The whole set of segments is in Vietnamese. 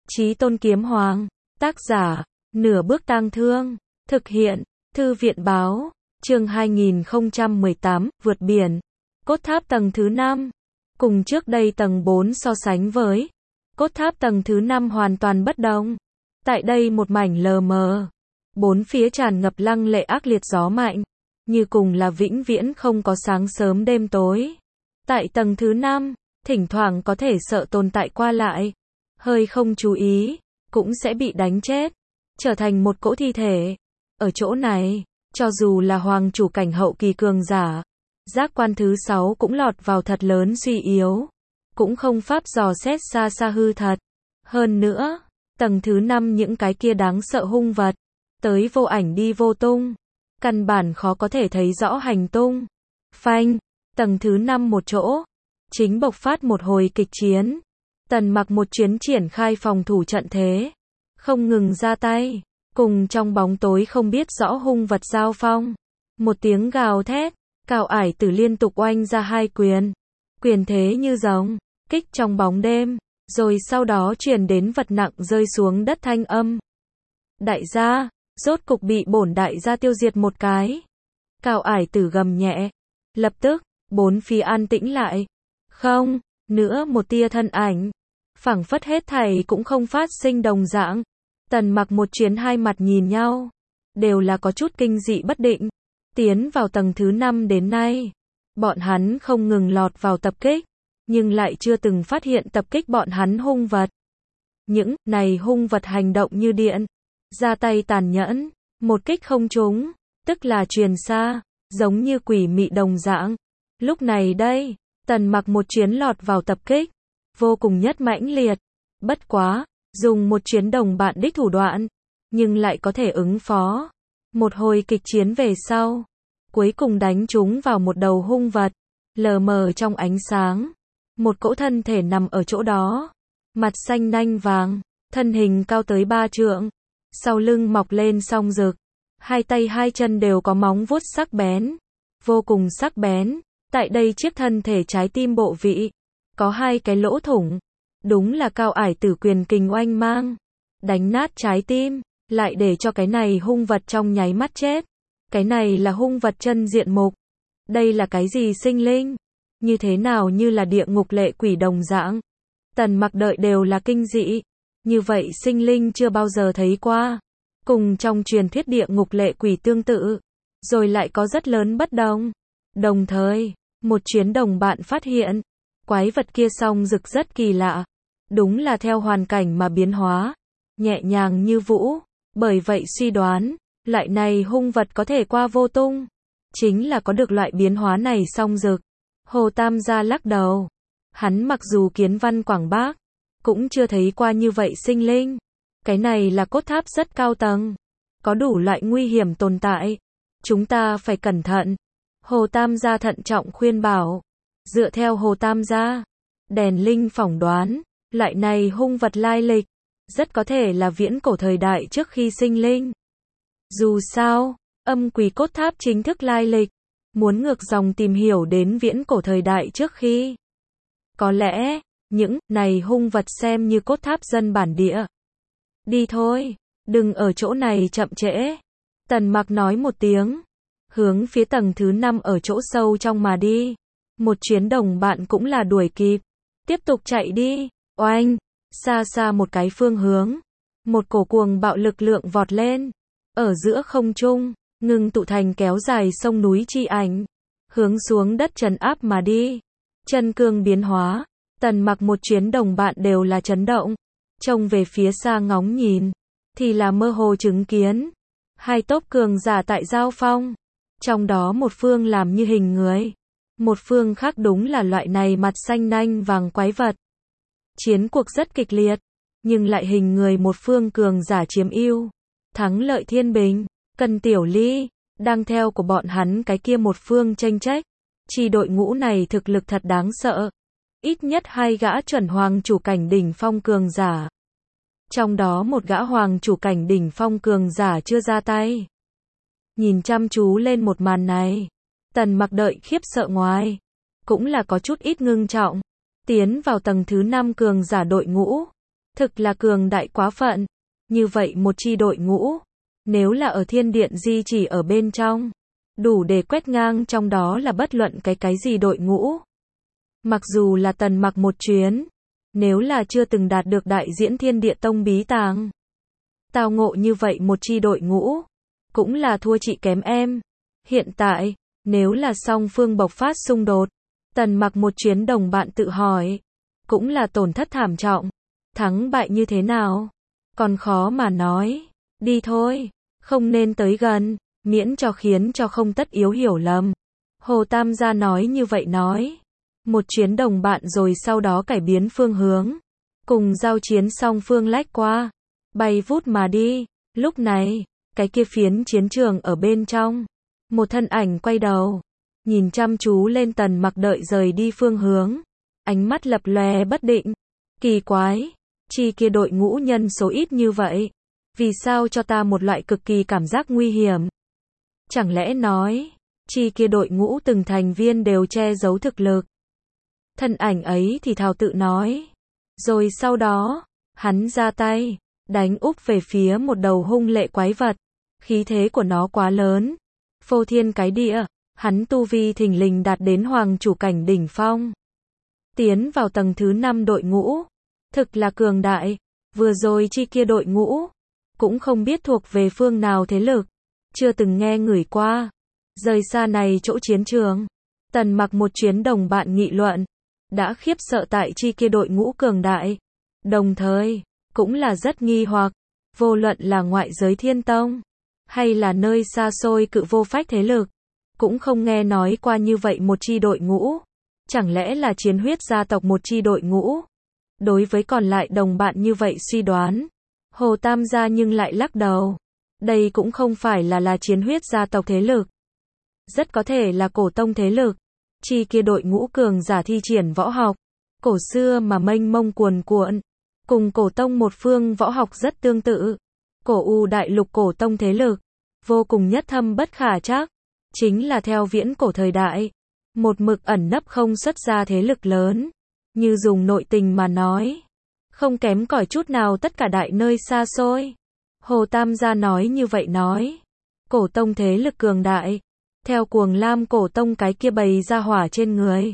Chí Tôn Kiếm Hoàng. Tác giả, Nửa Bước Tang Thương. Thực hiện, Thư viện báo. Chương 2018, vượt biển. Cốt tháp tầng thứ 5. Cùng trước đây tầng 4 so sánh với. Cốt tháp tầng thứ 5 hoàn toàn bất đồng. Tại đây một mảnh lờ mờ. Bốn phía tràn ngập lăng lệ ác liệt gió mạnh. Như cùng là vĩnh viễn không có sáng sớm đêm tối. Tại tầng thứ 5, thỉnh thoảng có thể sợ tồn tại qua lại. Hơi không chú ý, cũng sẽ bị đánh chết. Trở thành một cỗ thi thể. Ở chỗ này, cho dù là hoàng chủ cảnh hậu kỳ cường giả, giác quan thứ 6 cũng lọt vào thật lớn suy yếu. Cũng không pháp dò xét xa xa hư thật. Hơn nữa, tầng thứ 5 những cái kia đáng sợ hung vật. Tới vô ảnh đi vô tung. Căn bản khó có thể thấy rõ hành tung. Phanh, tầng thứ 5 một chỗ. Chính bộc phát một hồi kịch chiến. Tần Mặc một chuyến triển khai phòng thủ trận thế. Không ngừng ra tay. Cùng trong bóng tối không biết rõ hung vật giao phong. Một tiếng gào thét. Cao Ải Tử liên tục oanh ra hai quyền. Quyền thế như rồng. Kích trong bóng đêm. Rồi sau đó truyền đến vật nặng rơi xuống đất thanh âm. Đại gia, rốt cục bị bổn đại gia tiêu diệt một cái. Cao Ải Tử gầm nhẹ. Lập tức, bốn phía an tĩnh lại. Không, nữa một tia thân ảnh. Phảng phất hết thảy cũng không phát sinh đồng dạng. Tần Mặc một chuyến hai mặt nhìn nhau. Đều là có chút kinh dị bất định. Tiến vào tầng thứ 5 đến nay. Bọn hắn không ngừng lọt vào tập kích. Nhưng lại chưa từng phát hiện tập kích bọn hắn hung vật. Những này hung vật hành động như điện. Ra tay tàn nhẫn. Một kích không trúng. Tức là truyền xa. Giống như quỷ mị đồng dạng. Lúc này đây, Tần Mặc một chuyến lọt vào tập kích. Vô cùng nhất mãnh liệt. Bất quá, dùng một chuyến đồng bạn đích thủ đoạn. Nhưng lại có thể ứng phó. Một hồi kịch chiến về sau. Cuối cùng đánh chúng vào một đầu hung vật. Lờ mờ trong ánh sáng. Một cỗ thân thể nằm ở chỗ đó. Mặt xanh nanh vàng. Thân hình cao tới 3 trượng. Sau lưng mọc lên song rực. Hai tay hai chân đều có móng vuốt sắc bén. Vô cùng sắc bén. Tại đây chiếc thân thể trái tim bộ vị. Có hai cái lỗ thủng. Đúng là Cao Ải Tử quyền kình oanh mang. Đánh nát trái tim. Lại để cho cái này hung vật trong nháy mắt chết. Cái này là hung vật chân diện mục. Đây là cái gì sinh linh? Như thế nào như là địa ngục lệ quỷ đồng dạng? Tần Mặc đợi đều là kinh dị. Như vậy sinh linh chưa bao giờ thấy qua. Cùng trong truyền thuyết địa ngục lệ quỷ tương tự. Rồi lại có rất lớn bất đồng. Đồng thời, một chuyến đồng bạn phát hiện. Quái vật kia song rực rất kỳ lạ. Đúng là theo hoàn cảnh mà biến hóa. Nhẹ nhàng như vũ. Bởi vậy suy đoán, loại này hung vật có thể qua vô tung. Chính là có được loại biến hóa này song rực. Hồ Tam gia lắc đầu. Hắn mặc dù kiến văn quảng bác, cũng chưa thấy qua như vậy sinh linh. Cái này là cốt tháp rất cao tầng. Có đủ loại nguy hiểm tồn tại. Chúng ta phải cẩn thận. Hồ Tam gia thận trọng khuyên bảo. Dựa theo Hồ Tam gia, đèn linh phỏng đoán, loại này hung vật lai lịch. Rất có thể là viễn cổ thời đại trước khi sinh linh. Dù sao, âm quỷ cốt tháp chính thức lai lịch. Muốn ngược dòng tìm hiểu đến viễn cổ thời đại trước khi. Có lẽ, những này hung vật xem như cốt tháp dân bản địa. Đi thôi, đừng ở chỗ này chậm trễ. Tần Mặc nói một tiếng. Hướng phía tầng thứ 5 ở chỗ sâu trong mà đi. Một chuyến đồng bạn cũng là đuổi kịp. Tiếp tục chạy đi. Oanh, xa xa một cái phương hướng. Một cổ cuồng bạo lực lượng vọt lên. Ở giữa không trung, ngừng tụ thành kéo dài sông núi chi ảnh. Hướng xuống đất trấn áp mà đi. Chân cương biến hóa. Tần Mặc một chuyến đồng bạn đều là chấn động. Trông về phía xa ngóng nhìn. Thì là mơ hồ chứng kiến. Hai tốp cường giả tại giao phong. Trong đó một phương làm như hình người. Một phương khác đúng là loại này mặt xanh nanh vàng quái vật. Chiến cuộc rất kịch liệt. Nhưng lại hình người một phương cường giả chiếm ưu. Thắng lợi thiên bình. Cần Tiểu Ly. Đang theo của bọn hắn cái kia một phương tranh trách. Chi đội ngũ này thực lực thật đáng sợ. Ít nhất hai gã chuẩn hoàng chủ cảnh đỉnh phong cường giả. Trong đó một gã hoàng chủ cảnh đỉnh phong cường giả chưa ra tay. Nhìn chăm chú lên một màn này. Tần Mặc đợi khiếp sợ ngoài. Cũng là có chút ít ngưng trọng. Tiến vào tầng thứ 5 cường giả đội ngũ. Thực là cường đại quá phận. Như vậy một chi đội ngũ, nếu là ở thiên điện di chỉ ở bên trong, đủ để quét ngang trong đó là bất luận cái gì đội ngũ. Mặc dù là Tần Mặc một chuyến, nếu là chưa từng đạt được đại diễn Thiên Địa Tông bí tàng, tao ngộ như vậy một chi đội ngũ, cũng là thua chị kém em. Hiện tại, nếu là song phương bộc phát xung đột, Tần Mặc một chuyến đồng bạn tự hỏi, cũng là tổn thất thảm trọng. Thắng bại như thế nào? Còn khó mà nói. Đi thôi, không nên tới gần, miễn cho khiến cho không tất yếu hiểu lầm. Hồ Tam gia nói như vậy nói. Một chuyến đồng bạn rồi sau đó cải biến phương hướng. Cùng giao chiến song phương lách qua. Bay vút mà đi. Lúc này, cái kia phiến chiến trường ở bên trong. Một thân ảnh quay đầu. Nhìn chăm chú lên Tần Mặc đợi rời đi phương hướng. Ánh mắt lập lòe bất định. Kỳ quái. Chi kia đội ngũ nhân số ít như vậy. Vì sao cho ta một loại cực kỳ cảm giác nguy hiểm? Chẳng lẽ nói, chi kia đội ngũ từng thành viên đều che giấu thực lực? Thân ảnh ấy thì thào tự nói. Rồi sau đó, hắn ra tay, đánh úp về phía một đầu hung lệ quái vật. Khí thế của nó quá lớn. Phô thiên cái địa, hắn tu vi thình lình đạt đến hoàng chủ cảnh đỉnh phong. Tiến vào tầng thứ 5 đội ngũ. Thực là cường đại. Vừa rồi chi kia đội ngũ, cũng không biết thuộc về phương nào thế lực. Chưa từng nghe ngửi qua. Rời xa này chỗ chiến trường. Tần Mặc một chuyến đồng bạn nghị luận. Đã khiếp sợ tại chi kia đội ngũ cường đại. Đồng thời, cũng là rất nghi hoặc. Vô luận là ngoại giới Thiên Tông, hay là nơi xa xôi cự vô phách thế lực, cũng không nghe nói qua như vậy một chi đội ngũ. Chẳng lẽ là chiến huyết gia tộc một chi đội ngũ? Đối với còn lại đồng bạn như vậy suy đoán, Hồ Tam gia nhưng lại lắc đầu. Đây cũng không phải là chiến huyết gia tộc thế lực. Rất có thể là cổ tông thế lực. Chi kia đội ngũ cường giả thi triển võ học. Cổ xưa mà mênh mông cuồn cuộn. Cùng cổ tông một phương võ học rất tương tự. Cổ U đại lục cổ tông thế lực. Vô cùng nhất thâm bất khả trắc. Chính là theo viễn cổ thời đại. Một mực ẩn nấp không xuất ra thế lực lớn. Như dùng nội tình mà nói. Không kém cỏi chút nào tất cả đại nơi xa xôi. Hồ Tam gia nói như vậy nói. Cổ tông thế lực cường đại. Theo Cuồng Lam cổ tông cái kia bày ra hỏa trên người.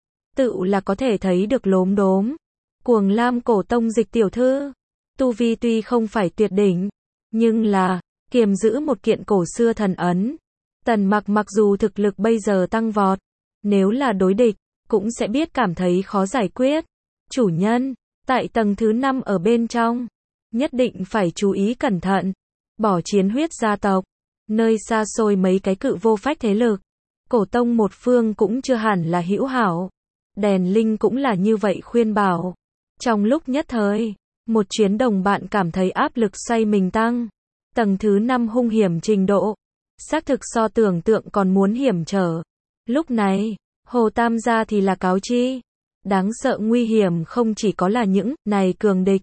Tự là có thể thấy được lốm đốm. Cuồng Lam cổ tông Dịch tiểu thư. Tu vi tuy không phải tuyệt đỉnh. Nhưng là, kiềm giữ một kiện cổ xưa thần ấn. Tần Mặc mặc dù thực lực bây giờ tăng vọt. Nếu là đối địch, cũng sẽ biết cảm thấy khó giải quyết. Chủ nhân, tại tầng thứ 5 ở bên trong. Nhất định phải chú ý cẩn thận. Bỏ chiến huyết gia tộc. Nơi xa xôi mấy cái cự vô phách thế lực. Cổ tông một phương cũng chưa hẳn là hữu hảo. Đèn Linh cũng là như vậy khuyên bảo. Trong lúc nhất thời, một chuyến đồng bạn cảm thấy áp lực xoay mình tăng. Tầng thứ 5 hung hiểm trình độ. Xác thực so tưởng tượng còn muốn hiểm trở. Lúc này, Hồ Tam gia thì là cáo chi. Đáng sợ nguy hiểm không chỉ có là những này cường địch.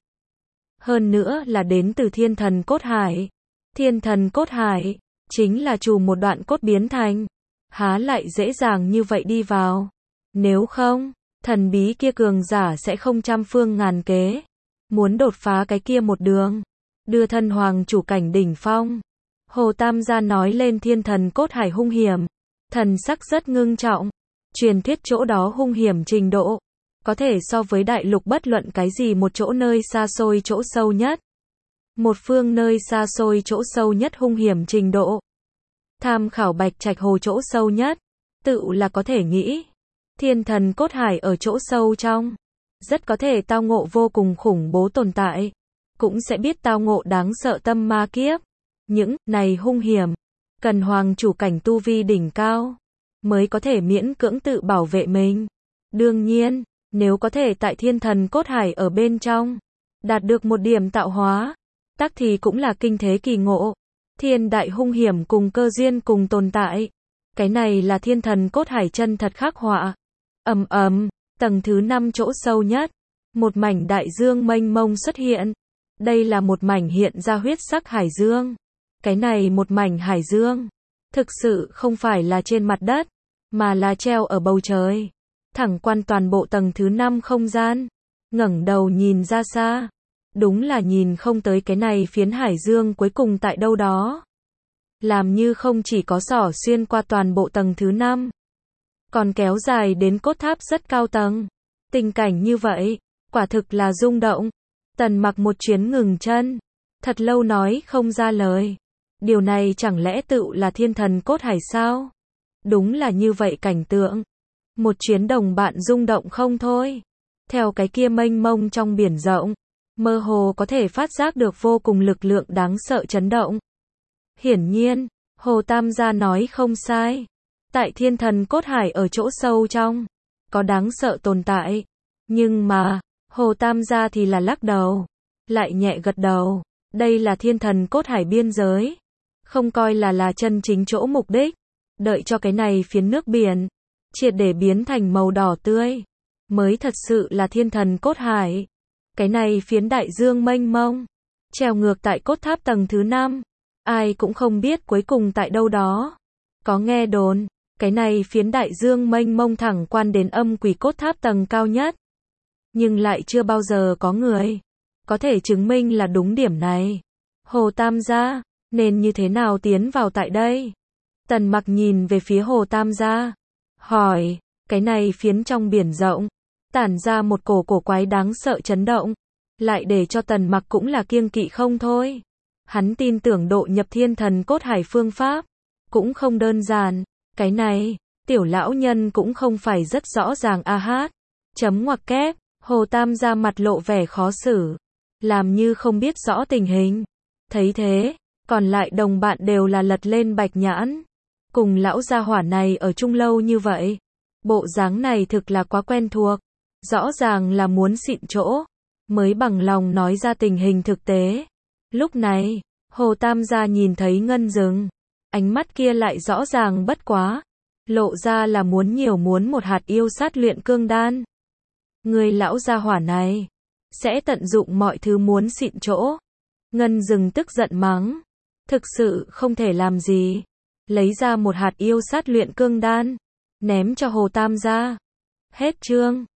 Hơn nữa là đến từ thiên thần cốt hải. Thiên thần cốt hải, chính là chủ một đoạn cốt biến thành. Há lại dễ dàng như vậy đi vào. Nếu không, thần bí kia cường giả sẽ không trăm phương ngàn kế. Muốn đột phá cái kia một đường. Đưa thân hoàng chủ cảnh đỉnh phong. Hồ Tam gia nói lên thiên thần cốt hải hung hiểm. Thần sắc rất ngưng trọng. Truyền thuyết chỗ đó hung hiểm trình độ. Có thể so với đại lục bất luận cái gì một chỗ nơi xa xôi chỗ sâu nhất. Một phương nơi xa xôi chỗ sâu nhất hung hiểm trình độ. Tham khảo Bạch Trạch Hồ chỗ sâu nhất. Tự là có thể nghĩ. Thiên thần cốt hải ở chỗ sâu trong. Rất có thể tao ngộ vô cùng khủng bố tồn tại. Cũng sẽ biết tao ngộ đáng sợ tâm ma kiếp. Những này hung hiểm. Cần hoàng chủ cảnh tu vi đỉnh cao. Mới có thể miễn cưỡng tự bảo vệ mình. Đương nhiên, nếu có thể tại thiên thần cốt hải ở bên trong. Đạt được một điểm tạo hóa. Tắc thì cũng là kinh thế kỳ ngộ. Thiên đại hung hiểm cùng cơ duyên cùng tồn tại. Cái này là thiên thần cốt hải chân thật khắc họa. Tầng thứ 5 chỗ sâu nhất. Một mảnh đại dương mênh mông xuất hiện. Đây là một mảnh hiện ra huyết sắc hải dương. Cái này một mảnh hải dương. Thực sự không phải là trên mặt đất. Mà là treo ở bầu trời. Thẳng quan toàn bộ tầng thứ 5 không gian. Ngẩng đầu nhìn ra xa. đúng là nhìn không tới cái này phiến hải dương cuối cùng tại đâu đó. Làm như không chỉ có xỏ xuyên qua toàn bộ tầng thứ 5, còn kéo dài đến cốt tháp rất cao tầng. Tình cảnh như vậy, quả thực là rung động. Tần Mặc một chuyến ngừng chân, thật lâu nói không ra lời. Điều này chẳng lẽ tựu là thiên thần cốt hải sao? Đúng là như vậy cảnh tượng. Một chuyến đồng bạn rung động không thôi. Theo cái kia mênh mông trong biển rộng, mơ hồ có thể phát giác được vô cùng lực lượng đáng sợ chấn động. Hiển nhiên, Hồ Tam gia nói không sai. Tại thiên thần cốt hải ở chỗ sâu trong, có đáng sợ tồn tại. Nhưng mà, Hồ Tam gia thì là lắc đầu, lại nhẹ gật đầu. Đây là thiên thần cốt hải biên giới, không coi là chân chính chỗ mục đích. Đợi cho cái này phiến nước biển triệt để biến thành màu đỏ tươi, mới thật sự là thiên thần cốt hải. Cái này phiến đại dương mênh mông, treo ngược tại cốt tháp tầng thứ 5, ai cũng không biết cuối cùng tại đâu đó. Có nghe đồn, cái này phiến đại dương mênh mông thẳng quan đến âm quỷ cốt tháp tầng cao nhất. Nhưng lại chưa bao giờ có người có thể chứng minh là đúng điểm này. Hồ Tam gia, nên như thế nào tiến vào tại đây? Tần Mặc nhìn về phía Hồ Tam gia, hỏi, cái này phiến trong biển rộng, tản ra một cổ quái đáng sợ chấn động, lại để cho Tần Mặc cũng là kiêng kỵ không thôi. Hắn tin tưởng độ nhập thiên thần cốt hải phương pháp cũng không đơn giản, cái này, tiểu lão nhân cũng không phải rất rõ ràng a hát. Chấm ngoặc kép, Hồ Tam gia mặt lộ vẻ khó xử, làm như không biết rõ tình hình. Thấy thế, còn lại đồng bạn đều là lật lên bạch nhãn. Cùng lão gia hỏa này ở chung lâu như vậy, bộ dáng này thực là quá quen thuộc, rõ ràng là muốn xịn chỗ, mới bằng lòng nói ra tình hình thực tế. Lúc này, Hồ Tam gia nhìn thấy ngân rừng, ánh mắt kia lại rõ ràng bất quá, lộ ra là muốn một hạt yêu sát luyện cương đan. Người lão gia hỏa này sẽ tận dụng mọi thứ muốn xịn chỗ. Ngân rừng tức giận mắng, thực sự không thể làm gì, lấy ra một hạt yêu sát luyện cương đan, ném cho Hồ Tam gia. Hết chương.